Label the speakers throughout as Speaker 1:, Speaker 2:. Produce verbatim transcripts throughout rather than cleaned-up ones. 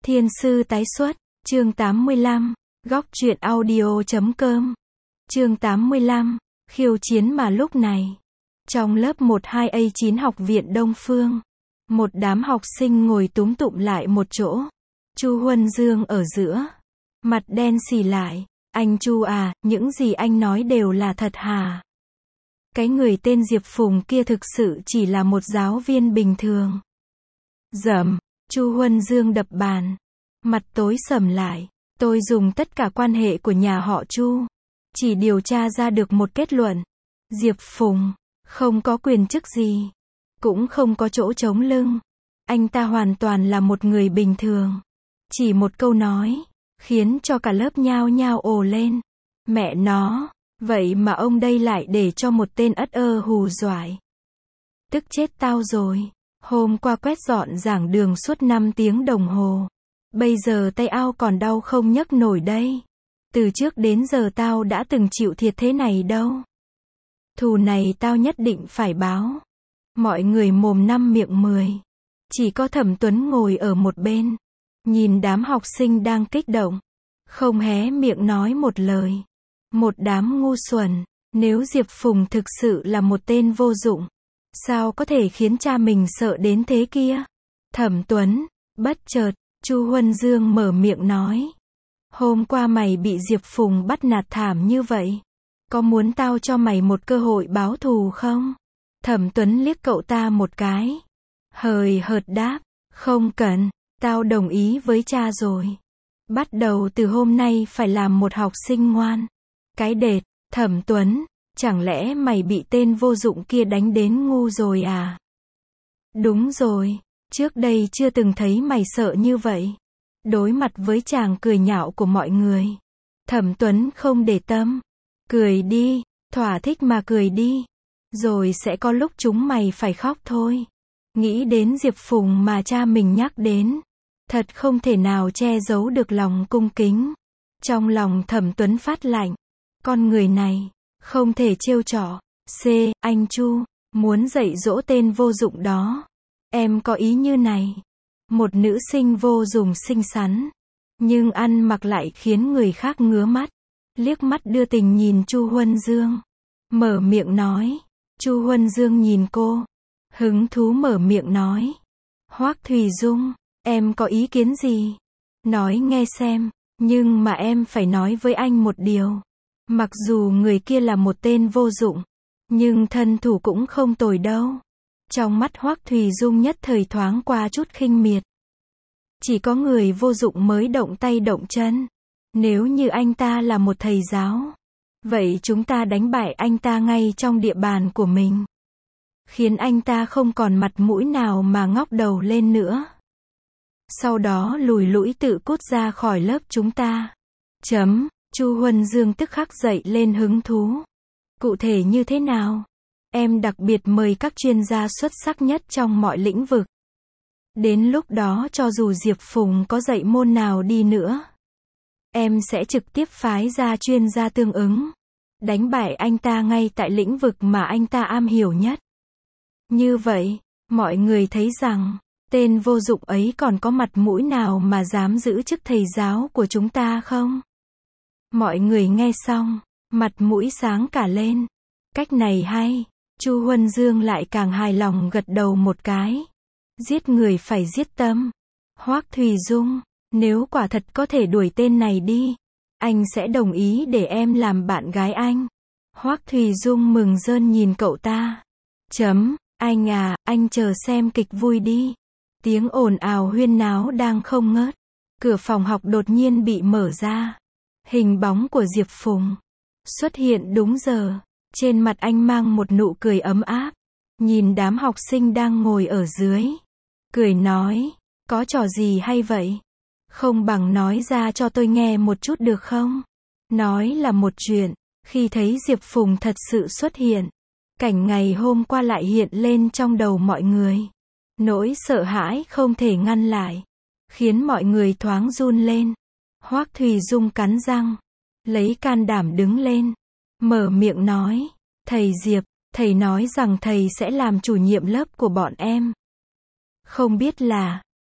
Speaker 1: Thiên sư tái xuất, chương tám mươi lăm, góc truyện audio chấm com. Chương tám mươi lăm, khiêu chiến mà lúc này. Trong lớp một hai A chín học viện Đông Phương, một đám học sinh ngồi túm tụm lại một chỗ. Chu Huân Dương ở giữa, mặt đen xì lại. Anh Chu à, những gì anh nói đều là thật hả? Cái người tên Diệp Phùng kia thực sự chỉ là một giáo viên bình thường. Dầm, Chu Huân Dương đập bàn, mặt tối sầm lại. Tôi dùng tất cả quan hệ của nhà họ Chu, chỉ điều tra ra được một kết luận. Diệp Phùng không có quyền chức gì, cũng không có chỗ chống lưng. Anh ta hoàn toàn là một người bình thường. Chỉ một câu nói, khiến cho cả lớp nhao nhao ồ lên. Mẹ nó, vậy mà ông đây lại để cho một tên ất ơ hù dọa. Tức chết tao rồi. Hôm qua quét dọn giảng đường suốt năm tiếng đồng hồ. Bây giờ tay ao còn đau không nhấc nổi đây. Từ trước đến giờ tao đã từng chịu thiệt thế này đâu. Thù này tao nhất định phải báo. Mọi người mồm năm miệng mười. Chỉ có Thẩm Tuấn ngồi ở một bên, nhìn đám học sinh đang kích động, không hé miệng nói một lời. Một đám ngu xuẩn. Nếu Diệp Phùng thực sự là một tên vô dụng, sao có thể khiến cha mình sợ đến thế kia? Thẩm Tuấn, bất chợt, Chu Huân Dương mở miệng nói. Hôm qua mày bị Diệp Phùng bắt nạt thảm như vậy. Có muốn tao cho mày một cơ hội báo thù không? Thẩm Tuấn liếc cậu ta một cái. Hời hợt đáp, không cần, tao đồng ý với cha rồi. Bắt đầu từ hôm nay phải làm một học sinh ngoan. Cái đệt, Thẩm Tuấn, chẳng lẽ mày bị tên vô dụng kia đánh đến ngu rồi à? Đúng rồi, trước đây chưa từng thấy mày sợ như vậy. Đối mặt với chàng cười nhạo của mọi người, Thẩm Tuấn không để tâm. Cười đi, thỏa thích mà cười đi. Rồi sẽ có lúc chúng mày phải khóc thôi. Nghĩ đến Diệp Phùng mà cha mình nhắc đến, thật không thể nào che giấu được lòng cung kính. Trong lòng Thẩm Tuấn phát lạnh. Con người này, không thể trêu chọc. C. Anh Chu, muốn dạy dỗ tên vô dụng đó. Em có ý như này. Một nữ sinh vô dụng xinh xắn, nhưng ăn mặc lại khiến người khác ngứa mắt. Liếc mắt đưa tình nhìn Chu Huân Dương. Mở miệng nói. Chu Huân Dương nhìn cô. Hứng thú mở miệng nói. Hoắc Thùy Dung, em có ý kiến gì? Nói nghe xem, nhưng mà em phải nói với anh một điều. Mặc dù người kia là một tên vô dụng, nhưng thân thủ cũng không tồi đâu. Trong mắt Hoắc Thùy Dung nhất thời thoáng qua chút khinh miệt. Chỉ có người vô dụng mới động tay động chân. Nếu như anh ta là một thầy giáo, vậy chúng ta đánh bại anh ta ngay trong địa bàn của mình. Khiến anh ta không còn mặt mũi nào mà ngóc đầu lên nữa. Sau đó lùi lũi tự cút ra khỏi lớp chúng ta. Chấm. Chu Huân Dương tức khắc dậy lên hứng thú. Cụ thể như thế nào? Em đặc biệt mời các chuyên gia xuất sắc nhất trong mọi lĩnh vực. Đến lúc đó cho dù Diệp Phùng có dạy môn nào đi nữa, em sẽ trực tiếp phái ra chuyên gia tương ứng. Đánh bại anh ta ngay tại lĩnh vực mà anh ta am hiểu nhất. Như vậy, mọi người thấy rằng, tên vô dụng ấy còn có mặt mũi nào mà dám giữ chức thầy giáo của chúng ta không? Mọi người nghe xong, mặt mũi sáng cả lên. Cách này hay. Chu Huân Dương lại càng hài lòng gật đầu một cái. Giết người phải giết tâm. Hoắc Thùy Dung, nếu quả thật có thể đuổi tên này đi, anh sẽ đồng ý để em làm bạn gái anh. Hoắc Thùy Dung mừng rơn nhìn cậu ta. Chấm, anh à, anh chờ xem kịch vui đi. Tiếng ồn ào huyên náo đang không ngớt. Cửa phòng học đột nhiên bị mở ra. Hình bóng của Diệp Phùng xuất hiện đúng giờ. Trên mặt anh mang một nụ cười ấm áp. Nhìn đám học sinh đang ngồi ở dưới. Cười nói, có trò gì hay vậy? Không bằng nói ra cho tôi nghe một chút được không? Nói là một chuyện, khi thấy Diệp Phùng thật sự xuất hiện, cảnh ngày hôm qua lại hiện lên trong đầu mọi người. Nỗi sợ hãi không thể ngăn lại, khiến mọi người thoáng run lên. Hoắc Thùy Dung cắn răng, lấy can đảm đứng lên, mở miệng nói, thầy Diệp, thầy nói rằng thầy sẽ làm chủ nhiệm lớp của bọn em. Không biết là,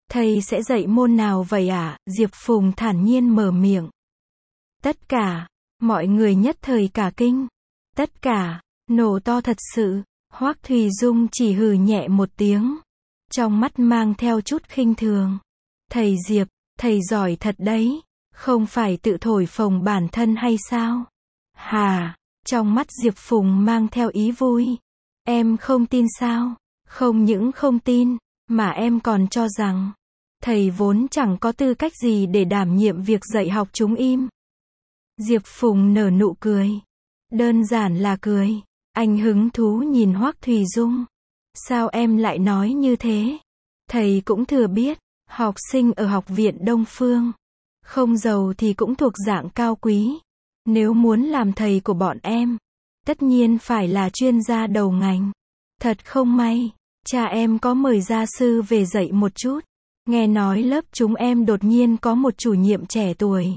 Speaker 1: Thầy sẽ dạy môn nào vậy ạ? À? Diệp Phùng thản nhiên mở miệng. Tất cả. Mọi người nhất thời cả kinh. Tất cả. Nổ to thật sự. Hoắc Thùy Dung chỉ hừ nhẹ một tiếng. Trong mắt mang theo chút khinh thường. Thầy Diệp, thầy giỏi thật đấy. Không phải tự thổi phồng bản thân hay sao? Hà. Trong mắt Diệp Phùng mang theo ý vui. Em không tin sao? Không những không tin, mà em còn cho rằng thầy vốn chẳng có tư cách gì để đảm nhiệm việc dạy học chúng im. Diệp Phùng nở nụ cười. Đơn giản là cười. Anh hứng thú nhìn Hoắc Thùy Dung. Sao em lại nói như thế? Thầy cũng thừa biết, học sinh ở học viện Đông Phương, không giàu thì cũng thuộc dạng cao quý. Nếu muốn làm thầy của bọn em, tất nhiên phải là chuyên gia đầu ngành. Thật không may, cha em có mời gia sư về dạy một chút. Nghe nói lớp chúng em đột nhiên có một chủ nhiệm trẻ tuổi.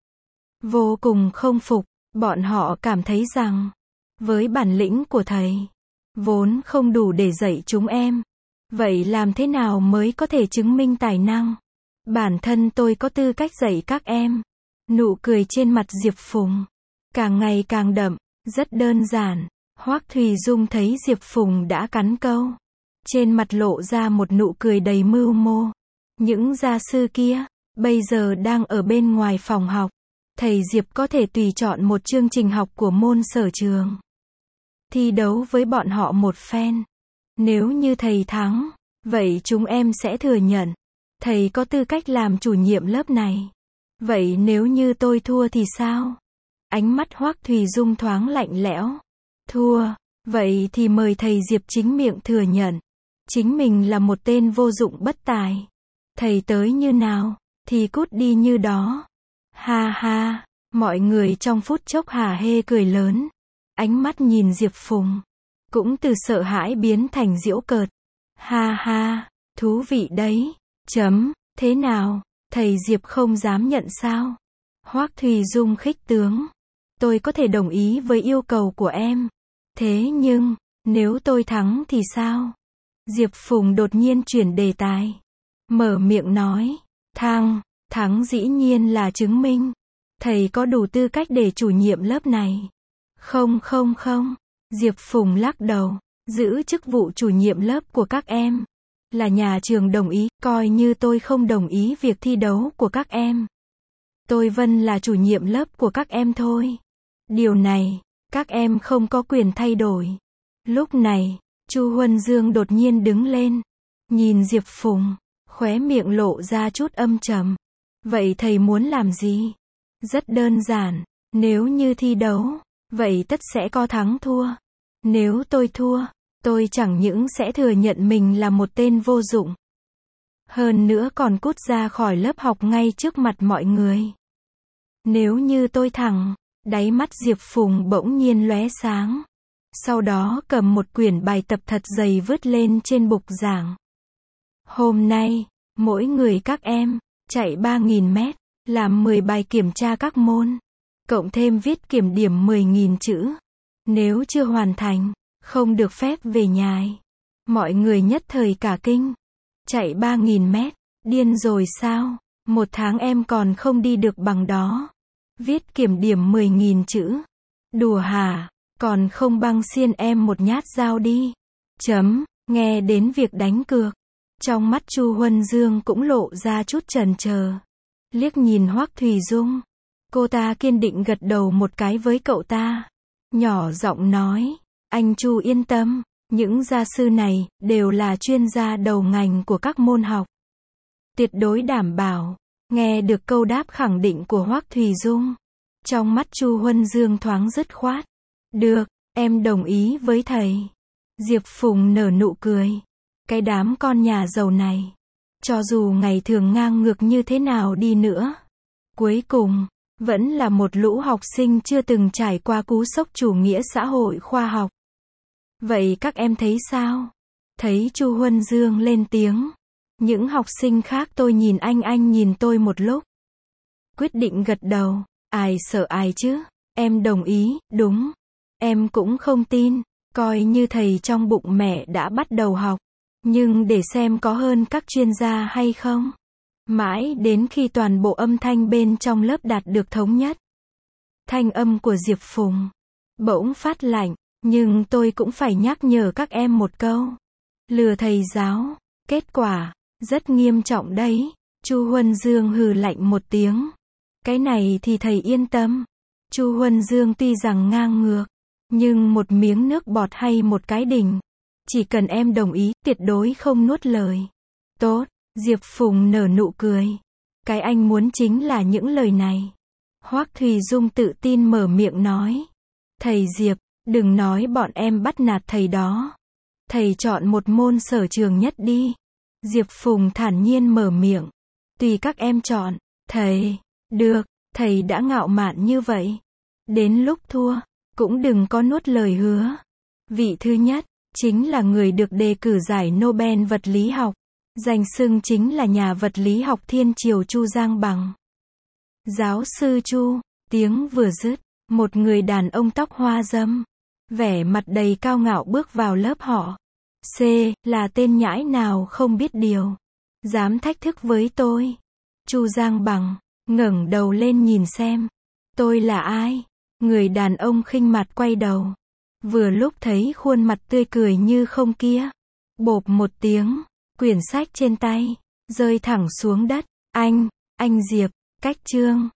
Speaker 1: Vô cùng không phục, bọn họ cảm thấy rằng, với bản lĩnh của thầy, vốn không đủ để dạy chúng em. Vậy làm thế nào mới có thể chứng minh tài năng? Bản thân tôi có tư cách dạy các em. Nụ cười trên mặt Diệp Phùng càng ngày càng đậm, rất đơn giản. Hoắc Thùy Dung thấy Diệp Phùng đã cắn câu, trên mặt lộ ra một nụ cười đầy mưu mô. Những gia sư kia, bây giờ đang ở bên ngoài phòng học. Thầy Diệp có thể tùy chọn một chương trình học của môn sở trường. Thi đấu với bọn họ một phen. Nếu như thầy thắng, vậy chúng em sẽ thừa nhận. Thầy có tư cách làm chủ nhiệm lớp này. Vậy nếu như tôi thua thì sao? Ánh mắt Hoắc Thùy Dung thoáng lạnh lẽo. Thua, vậy thì mời thầy Diệp chính miệng thừa nhận. Chính mình là một tên vô dụng bất tài. Thầy tới như nào, thì cút đi như đó. Ha ha, mọi người trong phút chốc hả hê cười lớn. Ánh mắt nhìn Diệp Phùng, cũng từ sợ hãi biến thành giễu cợt. Ha ha, thú vị đấy. Chấm, thế nào, thầy Diệp không dám nhận sao? Hoắc Thùy Dung khích tướng. Tôi có thể đồng ý với yêu cầu của em. Thế nhưng, nếu tôi thắng thì sao? Diệp Phùng đột nhiên chuyển đề tài. Mở miệng nói, thăng, thắng dĩ nhiên là chứng minh. Thầy có đủ tư cách để chủ nhiệm lớp này. Không không không, Diệp Phùng lắc đầu, giữ chức vụ chủ nhiệm lớp của các em. Là nhà trường đồng ý, coi như tôi không đồng ý việc thi đấu của các em. Tôi Vân là chủ nhiệm lớp của các em thôi. Điều này, các em không có quyền thay đổi. Lúc này, Chu Huân Dương đột nhiên đứng lên. Nhìn Diệp Phùng, khóe miệng lộ ra chút âm trầm. Vậy thầy muốn làm gì? Rất đơn giản, nếu như thi đấu, vậy tất sẽ có thắng thua. Nếu tôi thua, tôi chẳng những sẽ thừa nhận mình là một tên vô dụng. Hơn nữa còn cút ra khỏi lớp học ngay trước mặt mọi người. Nếu như tôi thắng, đáy mắt Diệp Phùng bỗng nhiên lóe sáng. Sau đó cầm một quyển bài tập thật dày vứt lên trên bục giảng. Hôm nay, mỗi người các em, chạy ba nghìn mét, làm mười bài kiểm tra các môn. Cộng thêm viết kiểm điểm mười nghìn chữ. Nếu chưa hoàn thành, không được phép về nhà. Mọi người nhất thời cả kinh. Chạy ba nghìn mét, điên rồi sao? Một tháng em còn không đi được bằng đó. Viết kiểm điểm mười nghìn chữ. Đùa hả? Còn không băng xiên em một nhát dao đi. Chấm, nghe đến việc đánh cược. Trong mắt Chu Huân Dương cũng lộ ra chút chần chờ. Liếc nhìn Hoắc Thùy Dung. Cô ta kiên định gật đầu một cái với cậu ta. Nhỏ giọng nói, anh Chu yên tâm, những gia sư này, đều là chuyên gia đầu ngành của các môn học. Tuyệt đối đảm bảo. Nghe được câu đáp khẳng định của Hoắc Thùy Dung. Trong mắt Chu Huân Dương thoáng dứt khoát. Được, em đồng ý với thầy. Diệp Phùng nở nụ cười. Cái đám con nhà giàu này, cho dù ngày thường ngang ngược như thế nào đi nữa, cuối cùng, vẫn là một lũ học sinh chưa từng trải qua cú sốc chủ nghĩa xã hội khoa học. Vậy các em thấy sao? Thấy Chu Huân Dương lên tiếng. Những học sinh khác tôi nhìn anh anh nhìn tôi một lúc. Quyết định gật đầu. Ai sợ ai chứ? Em đồng ý, đúng. Em cũng không tin. Coi như thầy trong bụng mẹ đã bắt đầu học. Nhưng để xem có hơn các chuyên gia hay không. Mãi đến khi toàn bộ âm thanh bên trong lớp đạt được thống nhất. Thanh âm của Diệp Phùng bỗng phát lạnh, nhưng tôi cũng phải nhắc nhở các em một câu. Lừa thầy giáo, kết quả rất nghiêm trọng đấy. Chu Huân Dương hừ lạnh một tiếng. Cái này thì thầy yên tâm. Chu Huân Dương tuy rằng ngang ngược, nhưng một miếng nước bọt hay một cái đỉnh, chỉ cần em đồng ý, tuyệt đối không nuốt lời. Tốt, Diệp Phùng nở nụ cười. Cái anh muốn chính là những lời này. Hoắc Thùy Dung tự tin mở miệng nói. Thầy Diệp, đừng nói bọn em bắt nạt thầy đó. Thầy chọn một môn sở trường nhất đi. Diệp Phùng thản nhiên mở miệng. Tùy các em chọn. Thầy, được, thầy đã ngạo mạn như vậy. Đến lúc thua, cũng đừng có nuốt lời hứa. Vị thứ nhất, chính là người được đề cử giải Nobel vật lý học. Danh xưng chính là nhà vật lý học thiên triều Chu Giang Bằng. Giáo sư Chu, tiếng vừa dứt, một người đàn ông tóc hoa râm, vẻ mặt đầy cao ngạo bước vào lớp họ. C, là tên nhãi nào không biết điều, dám thách thức với tôi. Chu Giang Bằng, ngẩng đầu lên nhìn xem. Tôi là ai? Người đàn ông khinh mặt quay đầu. Vừa lúc thấy khuôn mặt tươi cười như không kia. Bộp một tiếng, quyển sách trên tay rơi thẳng xuống đất. Anh, anh Diệp, cách chương.